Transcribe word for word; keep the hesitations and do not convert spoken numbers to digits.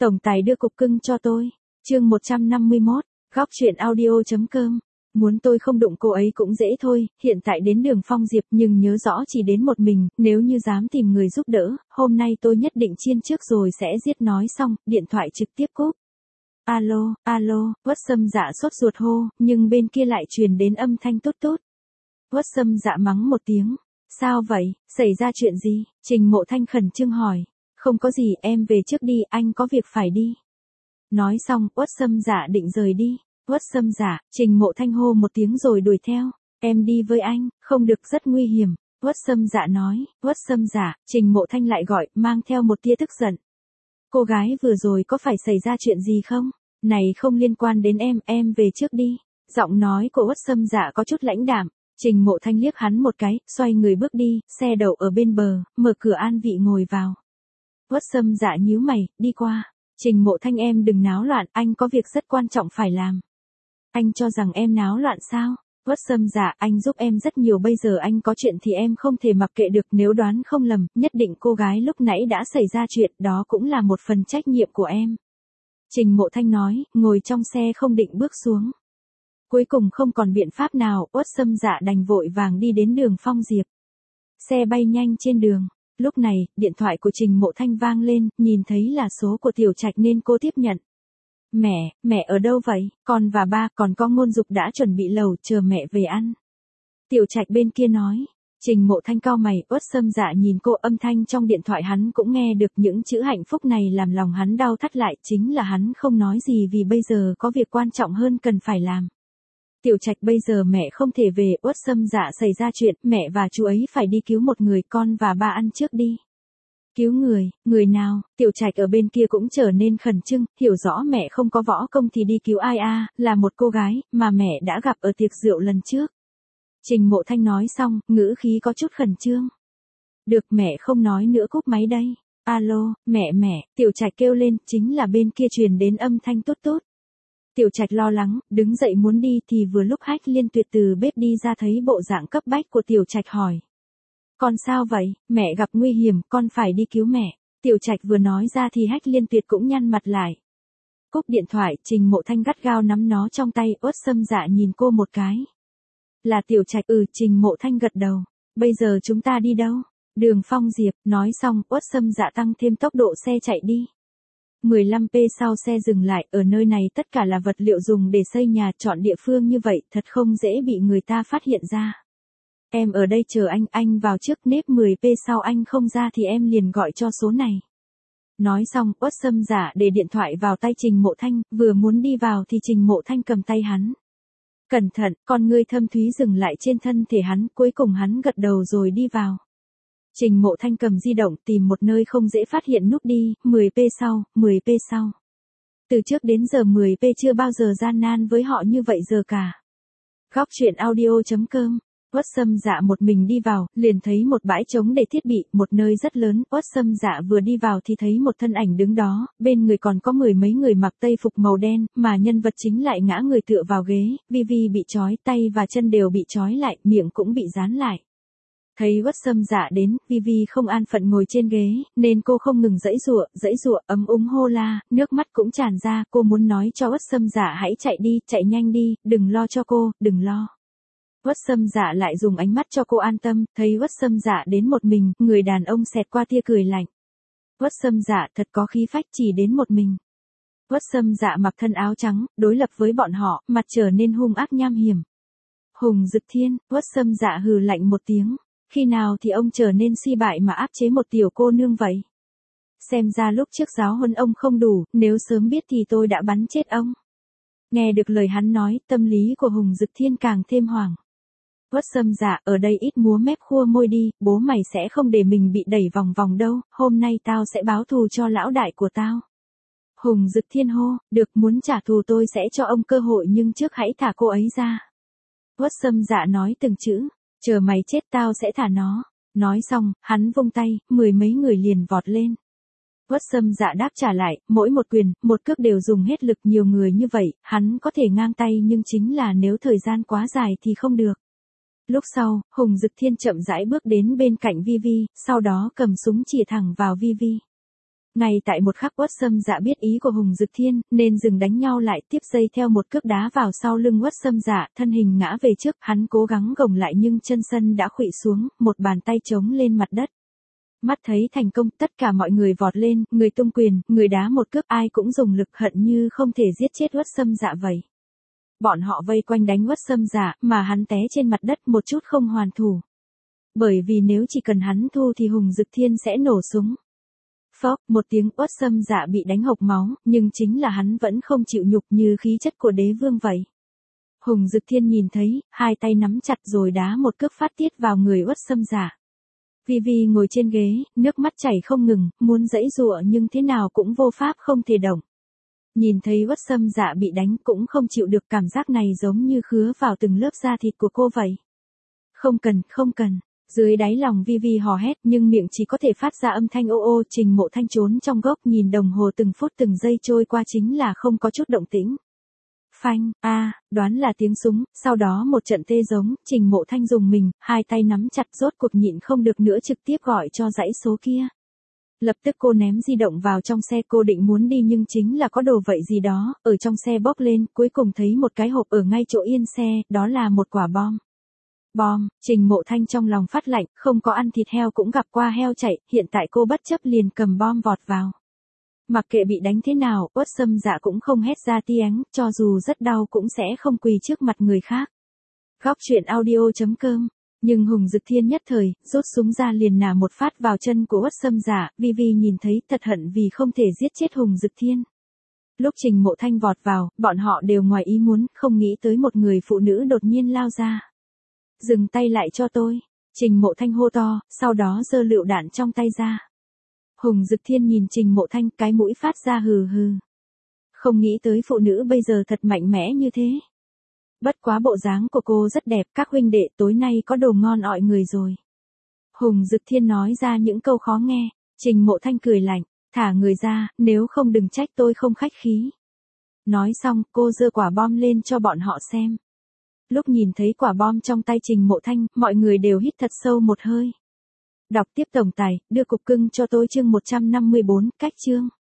Tổng tài đưa cục cưng cho tôi. Chương một trăm năm mươi mốt, góc truyện audio.com. Muốn tôi không đụng cô ấy cũng dễ thôi, hiện tại đến đường Phong Diệp nhưng nhớ rõ chỉ đến một mình, nếu như dám tìm người giúp đỡ, hôm nay tôi nhất định chiên trước rồi sẽ giết. Nói xong, điện thoại trực tiếp cúp. Alo, alo, Quất Sâm Dạ sốt ruột hô, nhưng bên kia lại truyền đến âm thanh tút tút. Quất Sâm Dạ mắng một tiếng. Sao vậy, xảy ra chuyện gì? Trình Mộ Thanh khẩn trương hỏi. Không có gì, em về trước đi, anh có việc phải đi. Nói xong, Quất Sâm Dạ định rời đi. Quất Sâm Dạ, Trình Mộ Thanh hô một tiếng rồi đuổi theo. Em đi với anh, không được, rất nguy hiểm. Quất Sâm Dạ nói. Quất Sâm Dạ, Trình Mộ Thanh lại gọi, mang theo một tia tức giận. Cô gái vừa rồi có phải xảy ra chuyện gì không? Này không liên quan đến em, em về trước đi. Giọng nói của Quất Sâm Dạ có chút lãnh đạm. Trình Mộ Thanh liếc hắn một cái, xoay người bước đi, xe đậu ở bên bờ, mở cửa an vị ngồi vào. Quất Sâm Dạ nhíu mày, đi qua. Trình Mộ Thanh, em đừng náo loạn, anh có việc rất quan trọng phải làm. Anh cho rằng em náo loạn sao? Quất Sâm Dạ, anh giúp em rất nhiều, bây giờ anh có chuyện thì em không thể mặc kệ được, nếu đoán không lầm, nhất định cô gái lúc nãy đã xảy ra chuyện, đó cũng là một phần trách nhiệm của em. Trình Mộ Thanh nói, ngồi trong xe không định bước xuống. Cuối cùng không còn biện pháp nào, Quất Sâm Dạ đành vội vàng đi đến đường Phong Diệp. Xe bay nhanh trên đường. Lúc này, điện thoại của Trình Mộ Thanh vang lên, nhìn thấy là số của Tiểu Trạch nên cô tiếp nhận. Mẹ, mẹ ở đâu vậy? Con và ba, còn có Ngôn Dục đã chuẩn bị lẩu, chờ mẹ về ăn. Tiểu Trạch bên kia nói. Trình Mộ Thanh cau mày, Uất Sâm Dạ nhìn cô, âm thanh trong điện thoại hắn cũng nghe được, những chữ hạnh phúc này làm lòng hắn đau thắt lại, chính là hắn không nói gì vì bây giờ có việc quan trọng hơn cần phải làm. Tiểu Trạch, bây giờ mẹ không thể về, Uất Sâm Dạ xảy ra chuyện, mẹ và chú ấy phải đi cứu một người, con và ba ăn trước đi. Cứu người, người nào? Tiểu Trạch ở bên kia cũng trở nên khẩn trương, hiểu rõ mẹ không có võ công thì đi cứu ai a, là một cô gái, mà mẹ đã gặp ở tiệc rượu lần trước. Trình Mộ Thanh nói xong, ngữ khí có chút khẩn trương. Được, mẹ không nói nữa, cúp máy đây. Alo, mẹ mẹ, Tiểu Trạch kêu lên, chính là bên kia truyền đến âm thanh tốt tốt. Tiểu Trạch lo lắng, đứng dậy muốn đi thì vừa lúc Hách Liên Tuyệt từ bếp đi ra, thấy bộ dạng cấp bách của Tiểu Trạch hỏi. Con sao vậy? Mẹ gặp nguy hiểm, con phải đi cứu mẹ. Tiểu Trạch vừa nói ra thì Hách Liên Tuyệt cũng nhăn mặt lại. Cúp điện thoại, Trình Mộ Thanh gắt gao nắm nó trong tay, Uất Sâm Dạ nhìn cô một cái. Là Tiểu Trạch, ừ, Trình Mộ Thanh gật đầu. Bây giờ chúng ta đi đâu? Đường Phong Diệp. Nói xong, Uất Sâm Dạ tăng thêm tốc độ xe chạy đi. mười lăm phút sau xe dừng lại, ở nơi này tất cả là vật liệu dùng để xây nhà, chọn địa phương như vậy thật không dễ bị người ta phát hiện ra. Em ở đây chờ anh, anh vào trước, nếp mười phút sau anh không ra thì em liền gọi cho số này. Nói xong, Uất Sâm Dạ để điện thoại vào tay Trình Mộ Thanh, vừa muốn đi vào thì Trình Mộ Thanh cầm tay hắn. Cẩn thận, con ngươi thâm thúy dừng lại trên thân thể hắn, cuối cùng hắn gật đầu rồi đi vào. Trình Mộ Thanh cầm di động tìm một nơi không dễ phát hiện núp đi, mười phút sau, mười phút sau. Từ trước đến giờ mười phút chưa bao giờ gian nan với họ như vậy giờ cả. Góc truyện audio.com. Uất Sâm Dạ một mình đi vào, liền thấy một bãi trống để thiết bị, một nơi rất lớn. Uất Sâm Dạ vừa đi vào thì thấy một thân ảnh đứng đó, bên người còn có mười mấy người mặc tây phục màu đen, mà nhân vật chính lại ngã người tựa vào ghế, Vivi bị trói, tay và chân đều bị trói lại, miệng cũng bị dán lại. Thấy Uất Sâm Dạ đến, Vivi không an phận ngồi trên ghế, nên cô không ngừng giãy giụa, giãy giụa, ấm úng hô la, nước mắt cũng tràn ra, cô muốn nói cho Uất Sâm Dạ hãy chạy đi, chạy nhanh đi, đừng lo cho cô, đừng lo. Uất Sâm Dạ lại dùng ánh mắt cho cô an tâm, thấy Uất Sâm Dạ đến một mình, người đàn ông xẹt qua tia cười lạnh. Uất Sâm Dạ thật có khí phách, chỉ đến một mình. Uất Sâm Dạ mặc thân áo trắng, đối lập với bọn họ, mặt trở nên hung ác nham hiểm. Hùng Dực Thiên, Uất Sâm Dạ hừ lạnh một tiếng. Khi nào thì ông trở nên suy bại mà áp chế một tiểu cô nương vậy? Xem ra lúc trước giáo huấn ông không đủ, nếu sớm biết thì tôi đã bắn chết ông. Nghe được lời hắn nói, tâm lý của Hùng Dực Thiên càng thêm hoảng. Uất Sâm Dạ, ở đây ít múa mép khua môi đi, bố mày sẽ không để mình bị đẩy vòng vòng đâu, hôm nay tao sẽ báo thù cho lão đại của tao. Hùng Dực Thiên hô, được, muốn trả thù tôi sẽ cho ông cơ hội nhưng trước hãy thả cô ấy ra. Uất Sâm Dạ nói từng chữ, chờ mày chết tao sẽ thả nó. Nói xong, hắn vung tay, mười mấy người liền vọt lên. Uất Sâm Dạ đáp trả lại, mỗi một quyền, một cước đều dùng hết lực, nhiều người như vậy, hắn có thể ngang tay nhưng chính là nếu thời gian quá dài thì không được. Lúc sau, Hùng Dực Thiên chậm rãi bước đến bên cạnh Vivi, sau đó cầm súng chĩa thẳng vào Vivi. Ngay tại một khắc Uất Sâm Dạ biết ý của Hùng Dực Thiên, nên dừng đánh nhau lại, tiếp dây theo một cước đá vào sau lưng Uất Sâm Dạ, thân hình ngã về trước, hắn cố gắng gồng lại nhưng chân sân đã khuỵu xuống, một bàn tay chống lên mặt đất. Mắt thấy thành công, tất cả mọi người vọt lên, người tung quyền, người đá một cước, ai cũng dùng lực hận như không thể giết chết Uất Sâm Dạ vậy. Bọn họ vây quanh đánh Uất Sâm Dạ, mà hắn té trên mặt đất một chút không hoàn thủ. Bởi vì nếu chỉ cần hắn thu thì Hùng Dực Thiên sẽ nổ súng. Phốc, một tiếng, Uất Sâm Dạ bị đánh hộc máu, nhưng chính là hắn vẫn không chịu nhục như khí chất của đế vương vậy. Hùng Dực Thiên nhìn thấy, hai tay nắm chặt rồi đá một cước phát tiết vào người Uất Sâm Dạ. Vi Vi ngồi trên ghế, nước mắt chảy không ngừng, muốn giãy giụa nhưng thế nào cũng vô pháp không thể động. Nhìn thấy Uất Sâm Dạ bị đánh cũng không chịu được, cảm giác này giống như khứa vào từng lớp da thịt của cô vậy. Không cần, không cần. Dưới đáy lòng Vi Vi hò hét nhưng miệng chỉ có thể phát ra âm thanh ô ô. Trình Mộ Thanh trốn trong góc nhìn đồng hồ từng phút từng giây trôi qua chính là không có chút động tĩnh. Phanh, a, à, đoán là tiếng súng, sau đó một trận tê giống, Trình Mộ Thanh dùng mình, hai tay nắm chặt rốt cuộc nhịn không được nữa trực tiếp gọi cho dãy số kia. Lập tức cô ném di động vào trong xe, cô định muốn đi nhưng chính là có đồ vậy gì đó, ở trong xe bốc lên, cuối cùng thấy một cái hộp ở ngay chỗ yên xe, đó là một quả bom. Bom, Trình Mộ Thanh trong lòng phát lạnh, không có ăn thịt heo cũng gặp qua heo chạy, hiện tại cô bất chấp liền cầm bom vọt vào. Mặc kệ bị đánh thế nào, Uất Sâm Dạ cũng không hét ra tiếng, cho dù rất đau cũng sẽ không quỳ trước mặt người khác. Góc truyện audio chấm com. Nhưng Hùng Dực Thiên nhất thời, rút súng ra liền nả một phát vào chân của Uất Sâm Dạ, Vi Vi nhìn thấy thật hận vì không thể giết chết Hùng Dực Thiên. Lúc Trình Mộ Thanh vọt vào, bọn họ đều ngoài ý muốn, không nghĩ tới một người phụ nữ đột nhiên lao ra. Dừng tay lại cho tôi. Trình Mộ Thanh hô to, sau đó giơ lựu đạn trong tay ra. Hùng Dực Thiên nhìn Trình Mộ Thanh, cái mũi phát ra hừ hừ. Không nghĩ tới phụ nữ bây giờ thật mạnh mẽ như thế. Bất quá bộ dáng của cô rất đẹp, các huynh đệ tối nay có đồ ngon ọi người rồi. Hùng Dực Thiên nói ra những câu khó nghe, Trình Mộ Thanh cười lạnh, thả người ra, nếu không đừng trách tôi không khách khí. Nói xong, cô giơ quả bom lên cho bọn họ xem. Lúc nhìn thấy quả bom trong tay Trình Mộ Thanh, mọi người đều hít thật sâu một hơi. Đọc tiếp tổng tài, đưa cục cưng cho tôi chương một trăm năm mươi bốn, cách chương.